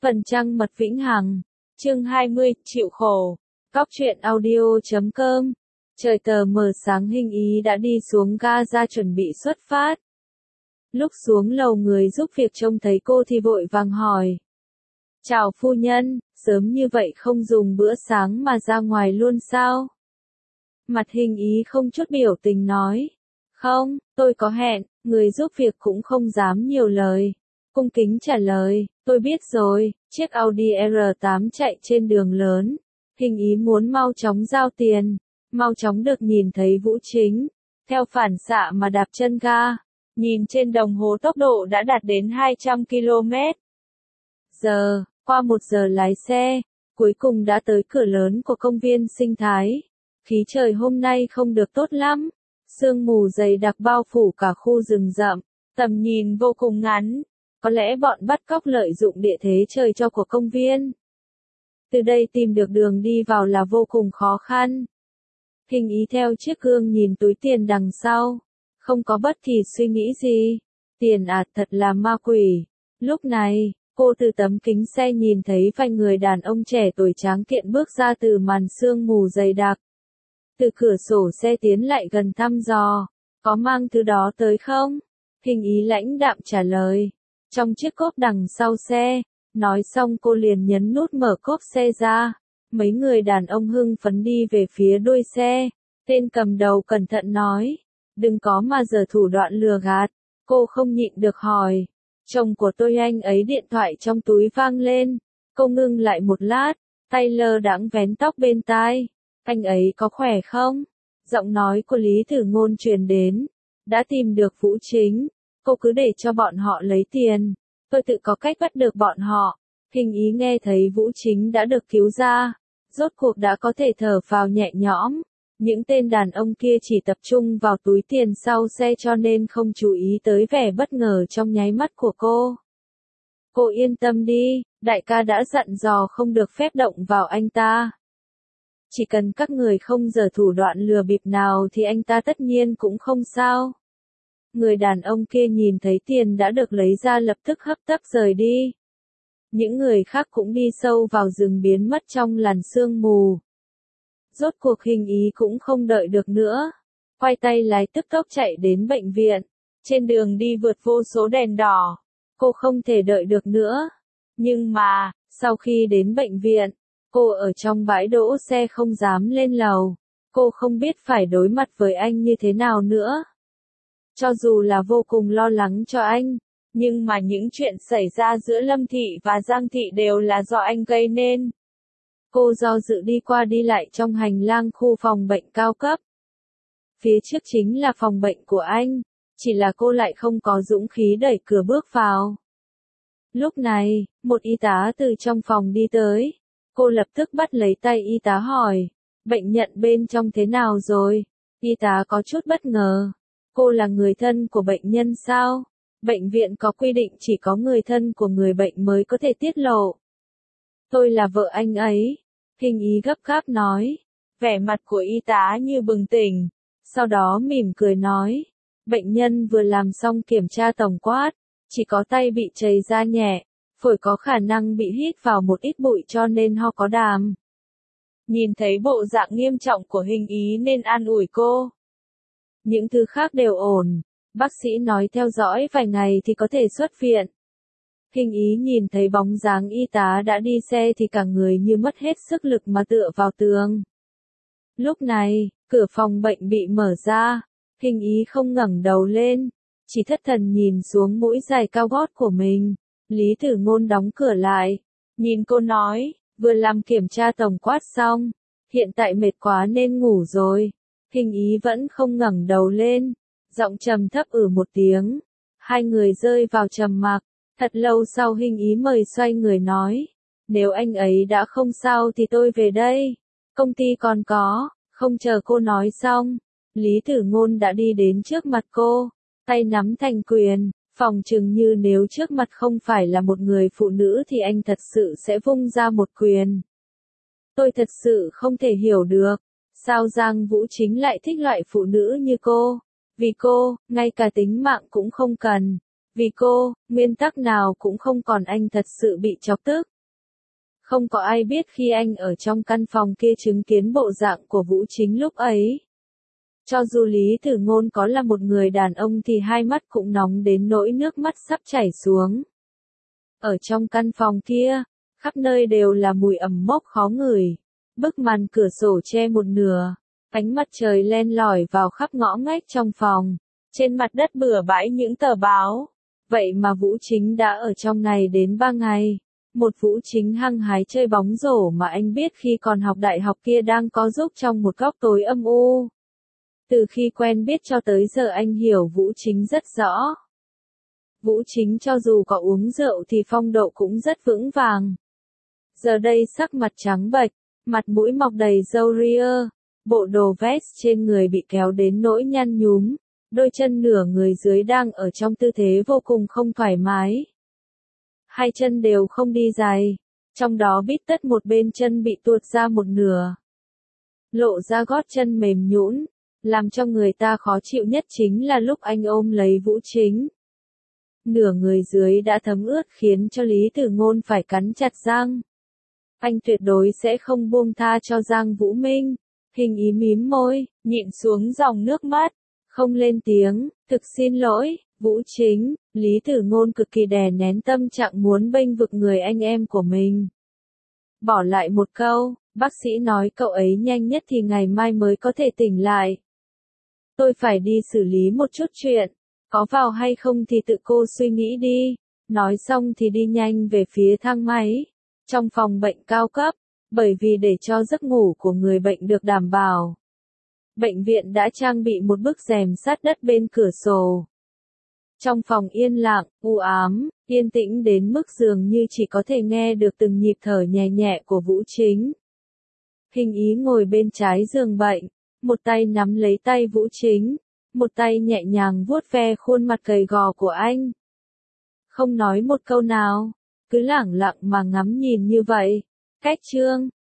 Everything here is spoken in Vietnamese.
Phần trăng mật vĩnh hằng. Chương 20, chịu khổ. Cóc truyện audio.com. Trời tờ mờ sáng Hình Ý đã đi xuống ga ra chuẩn bị xuất phát. Lúc xuống lầu người giúp việc trông thấy cô thì vội vàng hỏi. Chào phu nhân, sớm như vậy không dùng bữa sáng mà ra ngoài luôn sao? Mặt Hình Ý không chút biểu tình nói. Không, tôi có hẹn, người giúp việc cũng không dám nhiều lời. Cung kính trả lời, tôi biết rồi, chiếc Audi R8 chạy trên đường lớn. Hình Ý muốn mau chóng giao tiền, mau chóng được nhìn thấy Vũ Chính. Theo phản xạ mà đạp chân ga, nhìn trên đồng hồ tốc độ đã đạt đến 200 km/h. Qua 1 giờ lái xe, cuối cùng đã tới cửa lớn của công viên sinh thái. Khí trời hôm nay không được tốt lắm, sương mù dày đặc bao phủ cả khu rừng rậm, tầm nhìn vô cùng ngắn. Có lẽ bọn bắt cóc lợi dụng địa thế trời cho của công viên. Từ đây tìm được đường đi vào là vô cùng khó khăn. Hình Ý theo chiếc gương nhìn túi tiền đằng sau. Không có bất kỳ suy nghĩ gì. Tiền thật là ma quỷ. Lúc này, cô từ tấm kính xe nhìn thấy vài người đàn ông trẻ tuổi tráng kiện bước ra từ màn sương mù dày đặc. Từ cửa sổ xe tiến lại gần thăm dò. Có mang thứ đó tới không? Hình Ý lãnh đạm trả lời. Trong chiếc cốp đằng sau xe, nói xong cô liền nhấn nút mở cốp xe ra. Mấy người đàn ông hưng phấn đi về phía đuôi xe. Tên cầm đầu cẩn thận nói, đừng có mà giở thủ đoạn lừa gạt. Cô không nhịn được hỏi, chồng của tôi anh ấy điện thoại trong túi vang lên. Cô ngưng lại một lát, tay lơ đãng vén tóc bên tai. Anh ấy có khỏe không? Giọng nói của Lý Tử Ngôn truyền đến. Đã tìm được Vũ Chính. Cô cứ để cho bọn họ lấy tiền. Tôi tự có cách bắt được bọn họ. Hình Ý nghe thấy Vũ Chính đã được cứu ra. Rốt cuộc đã có thể thở phào nhẹ nhõm. Những tên đàn ông kia chỉ tập trung vào túi tiền sau xe cho nên không chú ý tới vẻ bất ngờ trong nháy mắt của cô. Cô yên tâm đi, đại ca đã dặn dò không được phép động vào anh ta. Chỉ cần các người không giở thủ đoạn lừa bịp nào thì anh ta tất nhiên cũng không sao. Người đàn ông kia nhìn thấy tiền đã được lấy ra lập tức hấp tấp rời đi. Những người khác cũng đi sâu vào rừng biến mất trong làn sương mù. Rốt cuộc Hình Ý cũng không đợi được nữa. Quay tay lái tức tốc chạy đến bệnh viện. Trên đường đi vượt vô số đèn đỏ. Cô không thể đợi được nữa. Nhưng mà, sau khi đến bệnh viện, cô ở trong bãi đỗ xe không dám lên lầu. Cô không biết phải đối mặt với anh như thế nào nữa. Cho dù là vô cùng lo lắng cho anh, nhưng mà những chuyện xảy ra giữa Lâm Thị và Giang Thị đều là do anh gây nên. Cô do dự đi qua đi lại trong hành lang khu phòng bệnh cao cấp. Phía trước chính là phòng bệnh của anh, chỉ là cô lại không có dũng khí đẩy cửa bước vào. Lúc này, một y tá từ trong phòng đi tới. Cô lập tức bắt lấy tay y tá hỏi, bệnh nhân bên trong thế nào rồi? Y tá có chút bất ngờ. Cô là người thân của bệnh nhân sao? Bệnh viện có quy định chỉ có người thân của người bệnh mới có thể tiết lộ. Tôi là vợ anh ấy. Hình Ý gấp gáp nói. Vẻ mặt của y tá như bừng tỉnh. Sau đó mỉm cười nói. Bệnh nhân vừa làm xong kiểm tra tổng quát. Chỉ có tay bị chảy ra nhẹ. Phổi có khả năng bị hít vào một ít bụi cho nên ho có đàm. Nhìn thấy bộ dạng nghiêm trọng của Hình Ý nên an ủi cô. Những thứ khác đều ổn. Bác sĩ nói theo dõi vài ngày thì có thể xuất viện. Hình Ý nhìn thấy bóng dáng y tá đã đi xe thì cả người như mất hết sức lực mà tựa vào tường. Lúc này, cửa phòng bệnh bị mở ra. Hình Ý không ngẩng đầu lên, chỉ thất thần nhìn xuống mũi giày cao gót của mình. Lý Tử Ngôn đóng cửa lại. Nhìn cô nói, vừa làm kiểm tra tổng quát xong. Hiện tại mệt quá nên ngủ rồi. Hình Ý vẫn không ngẩng đầu lên. Giọng trầm thấp một tiếng. Hai người rơi vào trầm mặc. Thật lâu sau Hình Ý mời xoay người nói. Nếu anh ấy đã không sao thì tôi về đây. Công ty còn có. Không chờ cô nói xong. Lý Tử Ngôn đã đi đến trước mặt cô. Tay nắm thành quyền. Phòng chừng như nếu trước mặt không phải là một người phụ nữ thì anh thật sự sẽ vung ra một quyền. Tôi thật sự không thể hiểu được. Sao Giang Vũ Chính lại thích loại phụ nữ như cô? Vì cô, ngay cả tính mạng cũng không cần. Vì cô, nguyên tắc nào cũng không còn anh thật sự bị chọc tức. Không có ai biết khi anh ở trong căn phòng kia chứng kiến bộ dạng của Vũ Chính lúc ấy. Cho dù Lý Tử Ngôn có là một người đàn ông thì hai mắt cũng nóng đến nỗi nước mắt sắp chảy xuống. Ở trong căn phòng kia, khắp nơi đều là mùi ẩm mốc khó ngửi. Bức màn cửa sổ che một nửa, ánh mặt trời len lỏi vào khắp ngõ ngách trong phòng. Trên mặt đất bừa bãi những tờ báo. Vậy mà Vũ Chính đã ở trong này đến 3 ngày. Một Vũ Chính hăng hái chơi bóng rổ mà anh biết khi còn học đại học kia đang có giúp trong một góc tối âm u. Từ khi quen biết cho tới giờ anh hiểu Vũ Chính rất rõ. Vũ Chính cho dù có uống rượu thì phong độ cũng rất vững vàng. Giờ đây sắc mặt trắng bệch, mặt mũi mọc đầy râu ria, bộ đồ vest trên người bị kéo đến nỗi nhăn nhúm, đôi chân nửa người dưới đang ở trong tư thế vô cùng không thoải mái. Hai chân đều không đi giày, trong đó bít tất một bên chân bị tuột ra một nửa. Lộ ra gót chân mềm nhũn, làm cho người ta khó chịu nhất chính là lúc anh ôm lấy Vũ Chính. Nửa người dưới đã thấm ướt khiến cho Lý Tử Ngôn phải cắn chặt răng. Anh tuyệt đối sẽ không buông tha cho Giang Vũ Minh. Hình ý mím môi, nhịn xuống dòng nước mắt, không lên tiếng, thực xin lỗi, Vũ Chính. Lý Tử Ngôn cực kỳ đè nén tâm trạng muốn bênh vực người anh em của mình. Bỏ lại một câu, bác sĩ nói cậu ấy nhanh nhất thì ngày mai mới có thể tỉnh lại. Tôi phải đi xử lý một chút chuyện, có vào hay không thì tự cô suy nghĩ đi. Nói xong thì đi nhanh về phía thang máy, trong phòng bệnh cao cấp, bởi vì để cho giấc ngủ của người bệnh được đảm bảo. Bệnh viện đã trang bị một bức rèm sát đất bên cửa sổ. Trong phòng yên lặng, u ám, yên tĩnh đến mức dường như chỉ có thể nghe được từng nhịp thở nhẹ nhẹ của Vũ Chính. Hình ý ngồi bên trái giường bệnh, một tay nắm lấy tay Vũ Chính, một tay nhẹ nhàng vuốt ve khuôn mặt gầy gò của anh. Không nói một câu nào, cứ lẳng lặng mà ngắm nhìn như vậy. Cách chương